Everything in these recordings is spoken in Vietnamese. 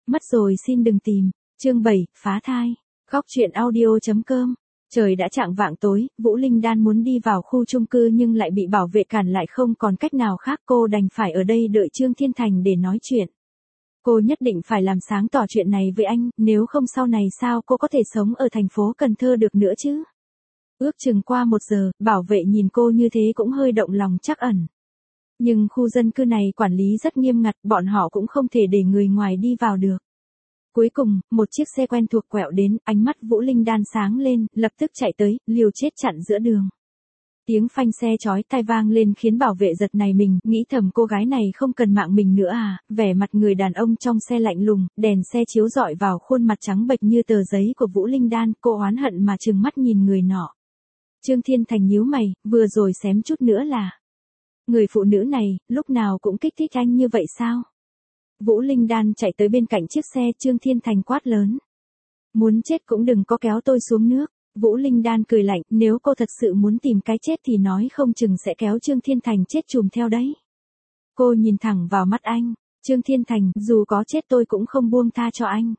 Mất rồi xin đừng tìm. Chương 7, phá thai. Góc truyện audio.com. Trời đã chạng vạng tối, Vũ Linh Đan muốn đi vào khu chung cư nhưng lại bị bảo vệ cản lại, không còn cách nào khác, cô đành phải ở đây đợi Trương Thiên Thành để nói chuyện. Cô nhất định phải làm sáng tỏ chuyện này với anh, nếu không sau này sao cô có thể sống ở thành phố Cần Thơ được nữa chứ? Ước chừng qua 1 giờ, bảo vệ nhìn cô như thế cũng hơi động lòng trắc ẩn. Nhưng khu dân cư này quản lý rất nghiêm ngặt, bọn họ cũng không thể để người ngoài đi vào được. Cuối cùng, một chiếc xe quen thuộc quẹo đến, ánh mắt Vũ Linh Đan sáng lên, lập tức chạy tới, liều chết chặn giữa đường. Tiếng phanh xe chói tai vang lên khiến bảo vệ giật nảy mình, nghĩ thầm cô gái này không cần mạng mình nữa à, vẻ mặt người đàn ông trong xe lạnh lùng, đèn xe chiếu rọi vào khuôn mặt trắng bệch như tờ giấy của Vũ Linh Đan, cô oán hận mà trừng mắt nhìn người nọ. Trương Thiên Thành nhíu mày, vừa rồi xém chút nữa là. Người phụ nữ này, lúc nào cũng kích thích anh như vậy sao? Vũ Linh Đan chạy tới bên cạnh chiếc xe, Trương Thiên Thành quát lớn. Muốn chết cũng đừng có kéo tôi xuống nước. Vũ Linh Đan cười lạnh, nếu cô thật sự muốn tìm cái chết thì nói không chừng sẽ kéo Trương Thiên Thành chết chùm theo đấy. Cô nhìn thẳng vào mắt anh, Trương Thiên Thành, dù có chết tôi cũng không buông tha cho anh.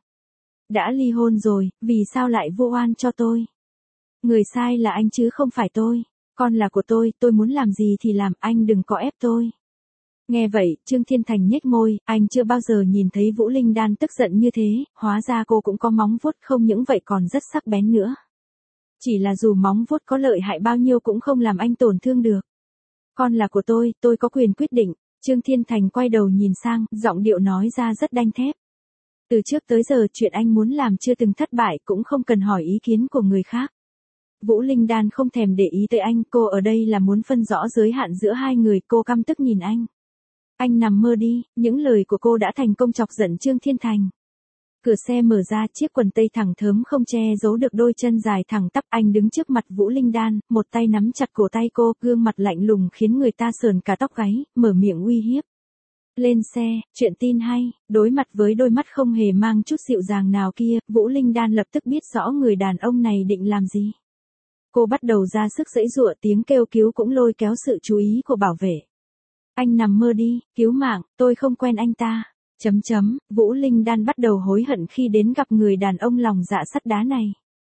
Đã ly hôn rồi, vì sao lại vu oan cho tôi? Người sai là anh chứ không phải tôi, con là của tôi muốn làm gì thì làm, anh đừng có ép tôi. Nghe vậy, Trương Thiên Thành nhếch môi, anh chưa bao giờ nhìn thấy Vũ Linh Đan tức giận như thế, hóa ra cô cũng có móng vuốt, không những vậy còn rất sắc bén nữa. Chỉ là dù móng vuốt có lợi hại bao nhiêu cũng không làm anh tổn thương được. Con là của tôi có quyền quyết định. Trương Thiên Thành quay đầu nhìn sang, giọng điệu nói ra rất đanh thép. Từ trước tới giờ chuyện anh muốn làm chưa từng thất bại, cũng không cần hỏi ý kiến của người khác. Vũ Linh Đan không thèm để ý tới anh, cô ở đây là muốn phân rõ giới hạn giữa hai người, cô căm tức nhìn anh. Anh nằm mơ đi, những lời của cô đã thành công chọc giận Trương Thiên Thành. Cửa xe mở ra, chiếc quần tây thẳng thớm không che giấu được đôi chân dài thẳng tắp, anh đứng trước mặt Vũ Linh Đan, một tay nắm chặt cổ tay cô, gương mặt lạnh lùng khiến người ta sờn cả tóc gáy, mở miệng uy hiếp. Lên xe, chuyện tin hay. Đối mặt với đôi mắt không hề mang chút dịu dàng nào kia, Vũ Linh Đan lập tức biết rõ người đàn ông này định làm gì. Cô bắt đầu ra sức giãy giụa, tiếng kêu cứu cũng lôi kéo sự chú ý của bảo vệ. Anh nằm mơ đi, cứu mạng, tôi không quen anh ta. Vũ Linh Đan bắt đầu hối hận khi đến gặp người đàn ông lòng dạ sắt đá này.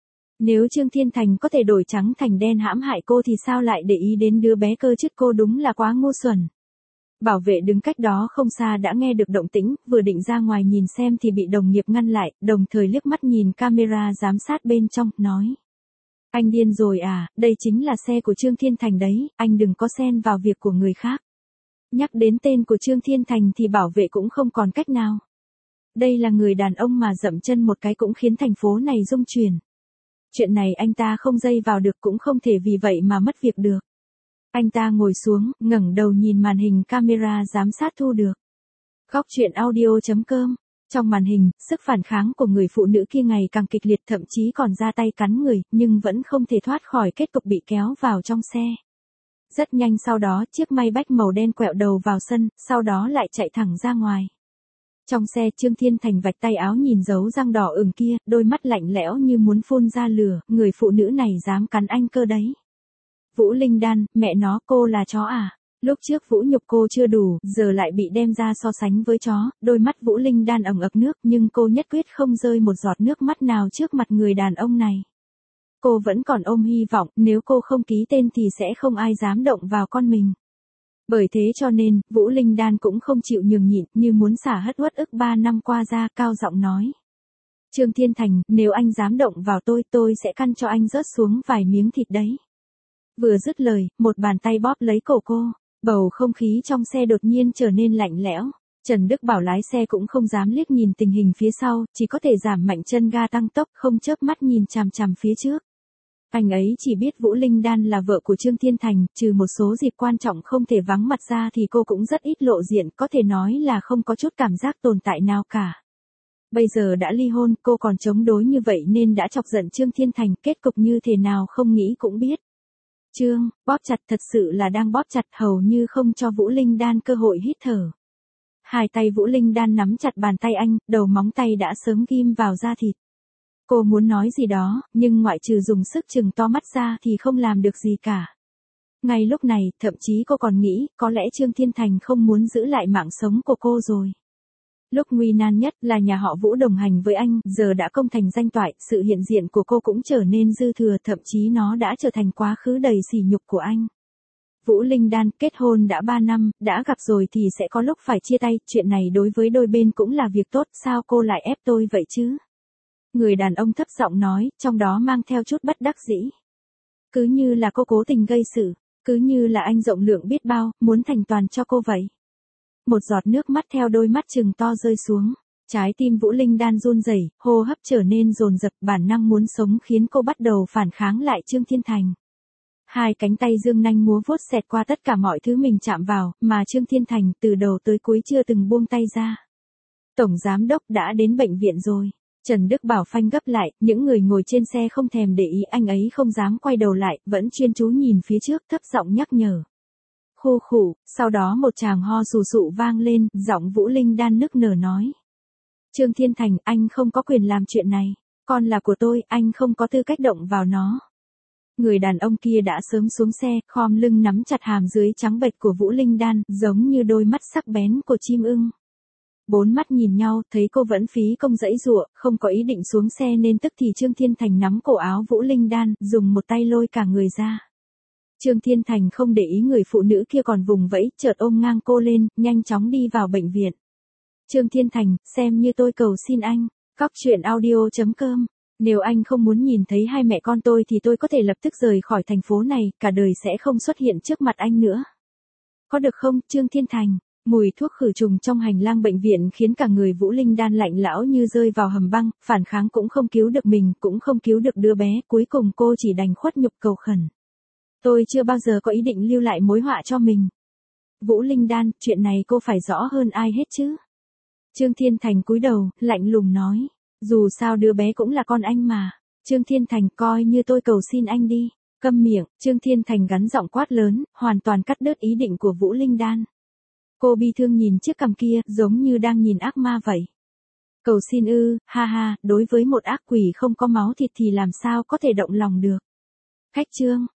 Nếu Trương Thiên Thành có thể đổi trắng thành đen hãm hại cô thì sao lại để ý đến đứa bé cơ chứ, cô đúng là quá ngu xuẩn. Bảo vệ đứng cách đó không xa đã nghe được động tĩnh, vừa định ra ngoài nhìn xem thì bị đồng nghiệp ngăn lại, đồng thời liếc mắt nhìn camera giám sát bên trong, nói. Anh điên rồi à, đây chính là xe của Trương Thiên Thành đấy, anh đừng có xen vào việc của người khác. Nhắc đến tên của Trương Thiên Thành thì bảo vệ cũng không còn cách nào. Đây là người đàn ông mà dậm chân một cái cũng khiến thành phố này rung chuyển. Chuyện này anh ta không dây vào được, cũng không thể vì vậy mà mất việc được. Anh ta ngồi xuống, ngẩng đầu nhìn màn hình camera giám sát thu được. Góc truyện audio.com. Trong màn hình, sức phản kháng của người phụ nữ kia ngày càng kịch liệt, thậm chí còn ra tay cắn người, nhưng vẫn không thể thoát khỏi kết cục bị kéo vào trong xe. Rất nhanh sau đó, chiếc Maybach màu đen quẹo đầu vào sân, sau đó lại chạy thẳng ra ngoài. Trong xe, Trương Thiên Thành vạch tay áo nhìn dấu răng đỏ ửng kia, đôi mắt lạnh lẽo như muốn phun ra lửa, người phụ nữ này dám cắn anh cơ đấy. Vũ Linh Đan, mẹ nó, cô là chó à? Lúc trước vũ nhục cô chưa đủ, giờ lại bị đem ra so sánh với chó, đôi mắt Vũ Linh Đan ẩn ực nước, nhưng cô nhất quyết không rơi một giọt nước mắt nào trước mặt người đàn ông này. Cô vẫn còn ôm hy vọng, nếu cô không ký tên thì sẽ không ai dám động vào con mình. Bởi thế cho nên, Vũ Linh Đan cũng không chịu nhường nhịn, như muốn xả hết uất ức 3 năm qua ra, cao giọng nói. Trương Thiên Thành, nếu anh dám động vào tôi sẽ căn cho anh rớt xuống vài miếng thịt đấy. Vừa dứt lời, một bàn tay bóp lấy cổ cô, bầu không khí trong xe đột nhiên trở nên lạnh lẽo. Trần Đức Bảo lái xe cũng không dám liếc nhìn tình hình phía sau, chỉ có thể giảm mạnh chân ga tăng tốc, không chớp mắt nhìn chằm chằm phía trước. Anh ấy chỉ biết Vũ Linh Đan là vợ của Trương Thiên Thành, trừ một số dịp quan trọng không thể vắng mặt ra thì cô cũng rất ít lộ diện, có thể nói là không có chút cảm giác tồn tại nào cả. Bây giờ đã ly hôn, cô còn chống đối như vậy nên đã chọc giận Trương Thiên Thành, kết cục như thế nào không nghĩ cũng biết. Trương, bóp chặt, thật sự là đang bóp chặt, hầu như không cho Vũ Linh Đan cơ hội hít thở. Hai tay Vũ Linh Đan nắm chặt bàn tay anh, đầu móng tay đã sớm ghim vào da thịt. Cô muốn nói gì đó, nhưng ngoại trừ dùng sức trừng to mắt ra thì không làm được gì cả. Ngay lúc này, thậm chí cô còn nghĩ, có lẽ Trương Thiên Thành không muốn giữ lại mạng sống của cô rồi. Lúc nguy nan nhất là nhà họ Vũ đồng hành với anh, giờ đã công thành danh toại, sự hiện diện của cô cũng trở nên dư thừa, thậm chí nó đã trở thành quá khứ đầy sỉ nhục của anh. Vũ Linh Đan, kết hôn đã 3 năm, đã gặp rồi thì sẽ có lúc phải chia tay, chuyện này đối với đôi bên cũng là việc tốt, sao cô lại ép tôi vậy chứ? Người đàn ông thấp giọng nói, trong đó mang theo chút bất đắc dĩ. Cứ như là cô cố tình gây sự, cứ như là anh rộng lượng biết bao, muốn thành toàn cho cô vậy. Một giọt nước mắt theo đôi mắt trừng to rơi xuống. Trái tim Vũ Linh Đan run rẩy, hô hấp trở nên dồn dập, bản năng muốn sống khiến cô bắt đầu phản kháng lại Trương Thiên Thành. Hai cánh tay dương nanh múa vuốt xẹt qua tất cả mọi thứ mình chạm vào, mà Trương Thiên Thành từ đầu tới cuối chưa từng buông tay ra. Tổng giám đốc đã đến bệnh viện rồi. Trần Đức Bảo phanh gấp lại, những người ngồi trên xe không thèm để ý, anh ấy không dám quay đầu lại, vẫn chuyên chú nhìn phía trước, thấp giọng nhắc nhở. Khụ khụ, sau đó một tràng ho sù sụ vang lên, giọng Vũ Linh Đan nức nở nói. Trương Thiên Thành, anh không có quyền làm chuyện này. Con là của tôi, anh không có tư cách động vào nó. Người đàn ông kia đã sớm xuống xe, khom lưng nắm chặt hàm dưới trắng bệch của Vũ Linh Đan, giống như đôi mắt sắc bén của chim ưng. Bốn mắt nhìn nhau, thấy cô vẫn phí công giãy giụa, không có ý định xuống xe nên tức thì Trương Thiên Thành nắm cổ áo Vũ Linh Đan, dùng một tay lôi cả người ra. Trương Thiên Thành không để ý người phụ nữ kia còn vùng vẫy, chợt ôm ngang cô lên, nhanh chóng đi vào bệnh viện. Trương Thiên Thành, xem như tôi cầu xin anh. Cóc truyện audio.com. Nếu anh không muốn nhìn thấy hai mẹ con tôi thì tôi có thể lập tức rời khỏi thành phố này, cả đời sẽ không xuất hiện trước mặt anh nữa. Có được không, Trương Thiên Thành? Mùi thuốc khử trùng trong hành lang bệnh viện khiến cả người Vũ Linh Đan lạnh lẽo như rơi vào hầm băng, phản kháng cũng không cứu được mình, cũng không cứu được đứa bé, cuối cùng cô chỉ đành khuất nhục cầu khẩn. Tôi chưa bao giờ có ý định lưu lại mối họa cho mình. Vũ Linh Đan, chuyện này cô phải rõ hơn ai hết chứ. Trương Thiên Thành cúi đầu, lạnh lùng nói. Dù sao đứa bé cũng là con anh mà. Trương Thiên Thành, coi như tôi cầu xin anh đi. Câm miệng, Trương Thiên Thành gắn giọng quát lớn, hoàn toàn cắt đứt ý định của Vũ Linh Đan. Cô bi thương nhìn chiếc cằm kia, giống như đang nhìn ác ma vậy. Cầu xin ư, ha ha, đối với một ác quỷ không có máu thịt thì làm sao có thể động lòng được. Khách Trương,